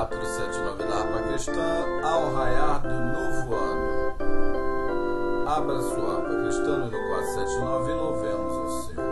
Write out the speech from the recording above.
479 da Harpa Cristã, ao raiar do novo ano. Abra sua harpa cristã no 479 e louvemos ao Senhor.